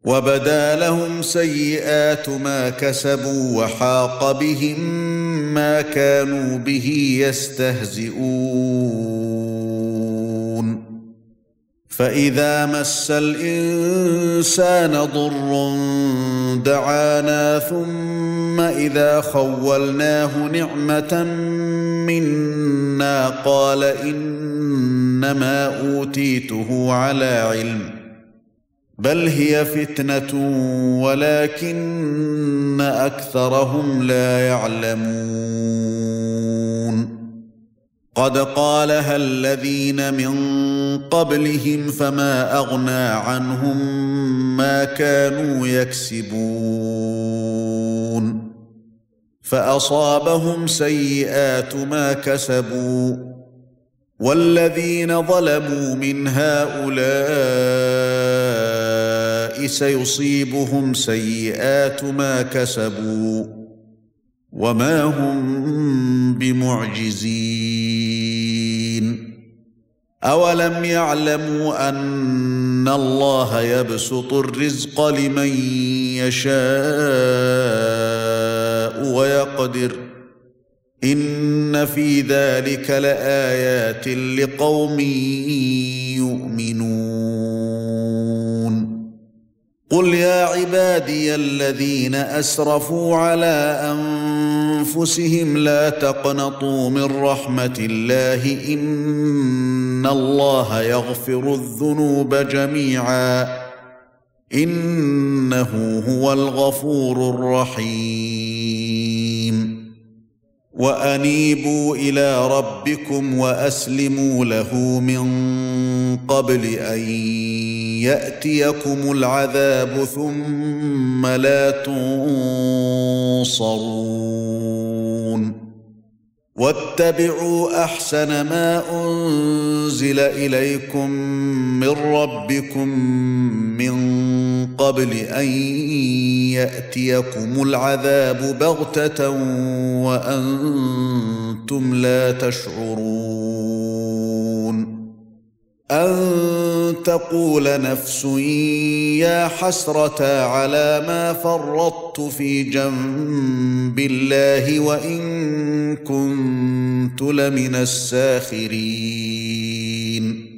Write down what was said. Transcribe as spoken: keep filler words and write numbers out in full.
وبدا لهم سيئات ما كسبوا وحاق بهم ما كانوا به يستهزئون فإذا مس الإنسان ضر دعانا ثم إذا خولناه نعمة منا قال إنما أوتيته على علم بل هي فتنة ولكن أكثرهم لا يعلمون قد قالها الذين من قبلهم فما أغنى عنهم ما كانوا يكسبون فأصابهم سيئات ما كسبوا والذين ظلموا من هؤلاء سيصيبهم سيئات ما كسبوا وما هم بمعجزين أولم يعلموا أن الله يبسط الرزق لمن يشاء ويقدر إن في ذلك لآيات لقوم يؤمنون قل يا عبادي الذين أسرفوا على أنفسهم لا تقنطوا من رحمة الله إن الله يغفر الذنوب جميعا إنه هو الغفور الرحيم وأنيبوا إلى ربكم وأسلموا له من قبل أن يأتيكم العذاب ثم لا تنصرون واتبعوا أحسن ما أنزل إليكم من ربكم من قبل أن يأتيكم العذاب بغتة وأنتم لا تشعرون أن تقول نفس يا حسرة على ما فرطت في جنب الله وإن كنت لمن الساخرين